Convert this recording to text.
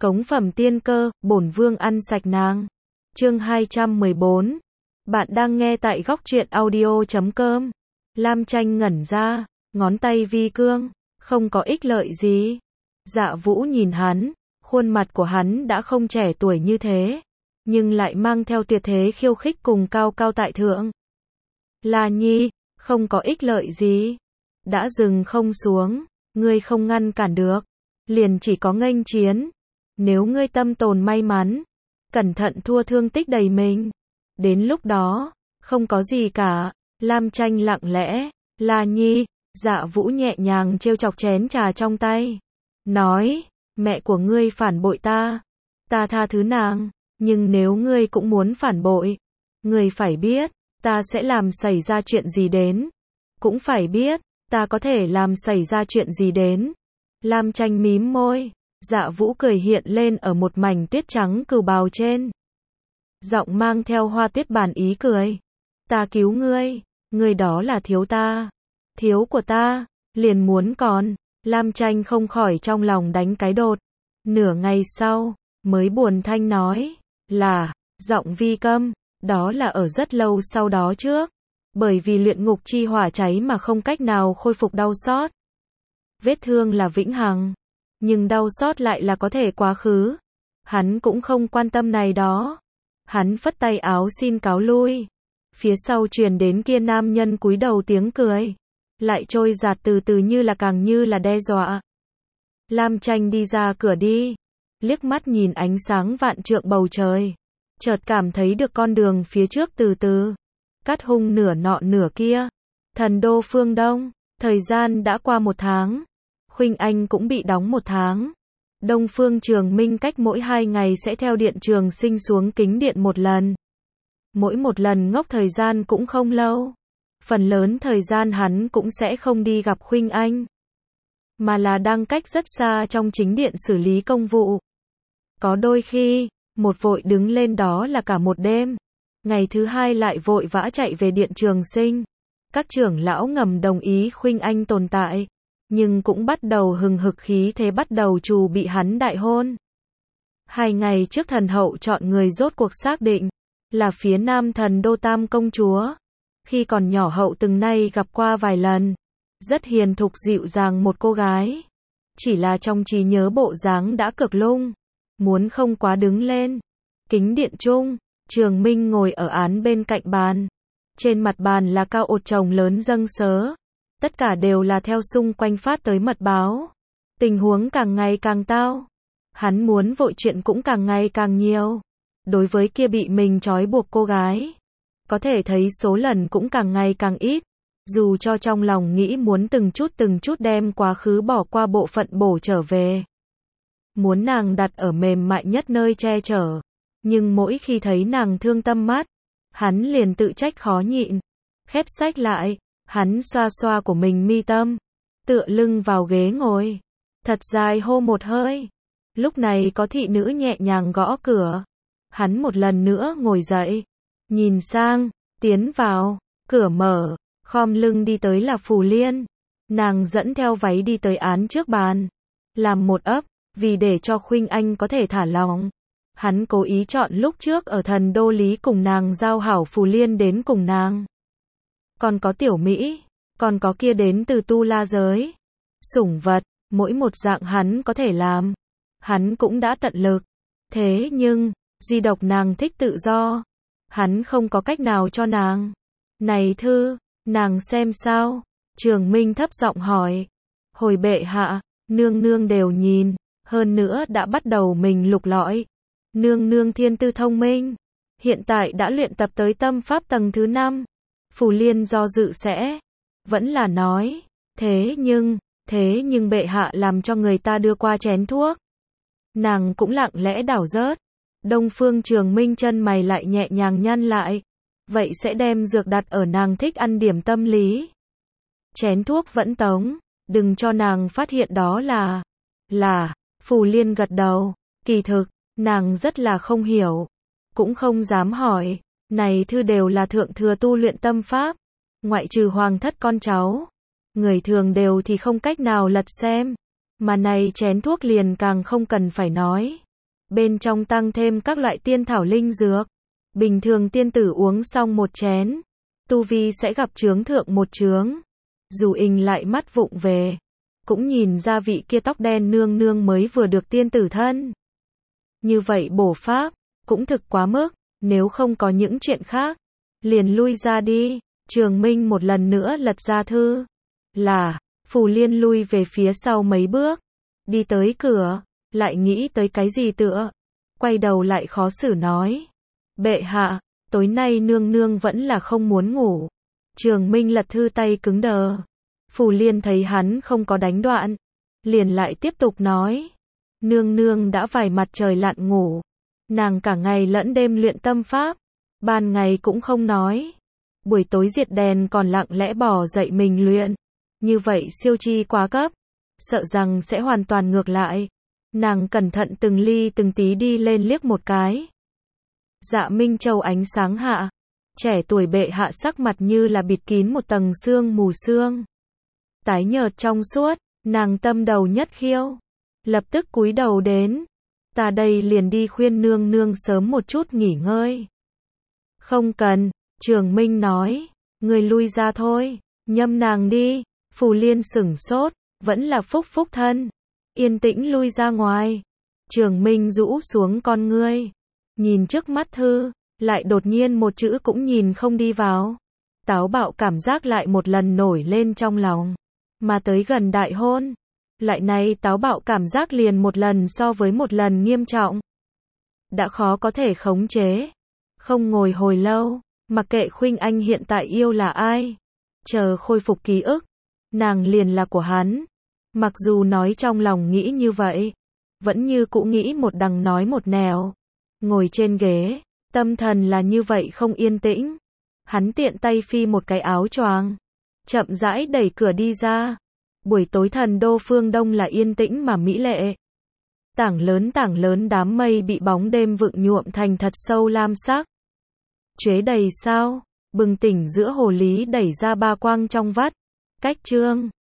Cống phẩm tiên cơ, bổn vương ăn sạch nàng. Chương 214. Bạn đang nghe tại góc truyện audio.com. Lam Tranh ngẩn ra, ngón tay vi cương, không có ích lợi gì. Dạ Vũ nhìn hắn, khuôn mặt của hắn đã không trẻ tuổi như thế, nhưng lại mang theo tuyệt thế khiêu khích cùng cao cao tại thượng. La Nhi, không có ích lợi gì. Đã dừng không xuống, ngươi không ngăn cản được, liền chỉ có nghênh chiến. Nếu ngươi tâm tồn may mắn, cẩn thận thua thương tích đầy mình. Đến lúc đó, không có gì cả. Lam Tranh lặng lẽ, La Nhi, Dạ Vũ nhẹ nhàng trêu chọc chén trà trong tay. Nói, mẹ của ngươi phản bội ta. Ta tha thứ nàng, nhưng nếu ngươi cũng muốn phản bội, ngươi phải biết, ta sẽ làm xảy ra chuyện gì đến. Cũng phải biết, ta có thể làm xảy ra chuyện gì đến. Lam Tranh mím môi. Dạ Vũ cười hiện lên ở một mảnh tuyết trắng cừu bào trên. Giọng mang theo hoa tuyết bản ý cười. Ta cứu ngươi, ngươi đó là thiếu ta. Thiếu của ta, liền muốn còn. Lam Tranh không khỏi trong lòng đánh cái đột. Nửa ngày sau, mới buồn thanh nói, là, giọng vi câm, đó là ở rất lâu sau đó trước. Bởi vì luyện ngục chi hỏa cháy mà không cách nào khôi phục đau xót. Vết thương là vĩnh hằng. Nhưng đau xót lại là có thể quá khứ. Hắn cũng không quan tâm này đó. Hắn phất tay áo xin cáo lui. Phía sau truyền đến kia nam nhân cúi đầu tiếng cười. Lại trôi giạt từ từ như là càng như là đe dọa. Lam Tranh đi ra cửa đi. Liếc mắt nhìn ánh sáng vạn trượng bầu trời. Chợt cảm thấy được con đường phía trước từ từ. Cắt hung nửa nọ nửa kia. Thần đô phương Đông. Thời gian đã qua 1 tháng. Khuynh Anh cũng bị đóng 1 tháng. Đông Phương Trường Minh cách mỗi 2 ngày sẽ theo điện Trường Sinh xuống kính điện 1 lần. Mỗi 1 lần ngốc thời gian cũng không lâu. Phần lớn thời gian hắn cũng sẽ không đi gặp Khuynh Anh, mà là đang cách rất xa trong chính điện xử lý công vụ. Có đôi khi, một vội đứng lên đó là cả một đêm. Ngày thứ 2 lại vội vã chạy về điện Trường Sinh. Các trưởng lão ngầm đồng ý Khuynh Anh tồn tại. Nhưng cũng bắt đầu hừng hực khí thế bắt đầu trù bị hắn đại hôn. 2 ngày trước thần hậu chọn người rốt cuộc xác định, là phía nam thần đô Tam công chúa. Khi còn nhỏ hậu từng nay gặp qua vài lần. Rất hiền thục dịu dàng một cô gái. Chỉ là trong trí nhớ bộ dáng đã cực lung. Muốn không quá đứng lên. Kính điện chung, Trường Minh ngồi ở án bên cạnh bàn. Trên mặt bàn là cao ột chồng lớn dâng sớ. Tất cả đều là theo xung quanh phát tới mật báo. Tình huống càng ngày càng tao. Hắn muốn vội chuyện cũng càng ngày càng nhiều. Đối với kia bị mình trói buộc cô gái, có thể thấy số lần cũng càng ngày càng ít. Dù cho trong lòng nghĩ muốn từng chút đem quá khứ bỏ qua bộ phận bổ trở về. Muốn nàng đặt ở mềm mại nhất nơi che chở. Nhưng mỗi khi thấy nàng thương tâm mắt, hắn liền tự trách khó nhịn. Khép sách lại. Hắn xoa xoa của mình mi tâm, tựa lưng vào ghế ngồi, thật dài hô một hơi. Lúc này có thị nữ nhẹ nhàng gõ cửa. Hắn một lần nữa ngồi dậy, nhìn sang, tiến vào, cửa mở, khom lưng đi tới là Phù Liên. Nàng dẫn theo váy đi tới án trước bàn, làm một ấp, vì để cho Khuynh Anh có thể thả lỏng. Hắn cố ý chọn lúc trước ở thần đô lý cùng nàng giao hảo Phù Liên đến cùng nàng. Còn có Tiểu Mỹ, còn có kia đến từ tu la giới. Sủng vật, mỗi một dạng hắn có thể làm. Hắn cũng đã tận lực. Thế nhưng, duy độc nàng thích tự do. Hắn không có cách nào cho nàng. Này thư, nàng xem sao? Trường Minh thấp giọng hỏi. Hồi bệ hạ, nương nương đều nhìn. Hơn nữa đã bắt đầu mình lục lọi. Nương nương thiên tư thông minh. Hiện tại đã luyện tập tới tâm pháp tầng thứ 5. Phù Liên do dự sẽ, vẫn là nói, thế nhưng bệ hạ làm cho người ta đưa qua chén thuốc. Nàng cũng lặng lẽ đảo rớt. Đông Phương Trường Minh chân mày lại nhẹ nhàng nhăn lại. Vậy sẽ đem dược đặt ở nàng thích ăn điểm tâm lý. Chén thuốc vẫn tống, đừng cho nàng phát hiện đó là, Phù Liên gật đầu. Kỳ thực, nàng rất là không hiểu, cũng không dám hỏi. Này thư đều là thượng thừa tu luyện tâm pháp, ngoại trừ hoàng thất con cháu, người thường đều thì không cách nào lật xem, mà này chén thuốc liền càng không cần phải nói. bên trong tăng thêm các loại tiên thảo linh dược. Bình thường tiên tử uống xong một chén, tu vi sẽ gặp chướng thượng một chướng. Dù ình lại mắt vụng về, cũng nhìn ra vị kia tóc đen nương nương mới vừa được tiên tử thân. Như vậy bổ pháp, cũng thực quá mức, nếu không có những chuyện khác, liền lui ra đi. Trường Minh một lần nữa lật ra thư. Là, Phù Liên lui về phía sau mấy bước, đi tới cửa, lại nghĩ tới cái gì tựa. Quay đầu lại khó xử nói. Bệ hạ, tối nay nương nương vẫn là không muốn ngủ. Trường Minh lật thư tay cứng đờ. Phù Liên thấy hắn không có đánh đoạn, liền lại tiếp tục nói. Nương nương đã vài mặt trời lặn ngủ. Nàng cả ngày lẫn đêm luyện tâm pháp, ban ngày cũng không nói. Buổi tối diệt đèn còn lặng lẽ bỏ dậy mình luyện. Như vậy siêu chi quá cấp, sợ rằng sẽ hoàn toàn ngược lại. Nàng cẩn thận từng ly từng tí đi lên liếc một cái. Dạ Minh Châu ánh sáng hạ, trẻ tuổi bệ hạ sắc mặt như là bịt kín một tầng sương mù sương. Tái nhợt trong suốt, nàng tâm đầu nhất khiêu, lập tức cúi đầu đến. Ta đây liền đi khuyên nương nương sớm một chút nghỉ ngơi. Không cần, Trường Minh nói, người lui ra thôi, nhâm nàng đi. Phù Liên sửng sốt, vẫn là phúc phúc thân, yên tĩnh lui ra ngoài. Trường Minh rũ xuống con ngươi, nhìn trước mắt thư, lại đột nhiên một chữ cũng nhìn không đi vào. Táo bạo cảm giác lại một lần nổi lên trong lòng, mà tới gần đại hôn, lại này táo bạo cảm giác liền một lần so với một lần nghiêm trọng. Đã khó có thể khống chế, không ngồi hồi lâu, mặc kệ Khuynh Anh hiện tại yêu là ai, chờ khôi phục ký ức, nàng liền là của hắn. Mặc dù nói trong lòng nghĩ như vậy, vẫn như cũ nghĩ một đằng nói một nẻo. Ngồi trên ghế, tâm thần là như vậy không yên tĩnh. Hắn tiện tay phi một cái áo choàng, chậm rãi đẩy cửa đi ra. Buổi tối thần đô phương Đông là yên tĩnh mà mỹ lệ. Tảng lớn đám mây bị bóng đêm vượng nhuộm thành thật sâu lam sắc. Chuế đầy sao, bừng tỉnh giữa hồ lý đẩy ra ba quang trong vắt. Cách chương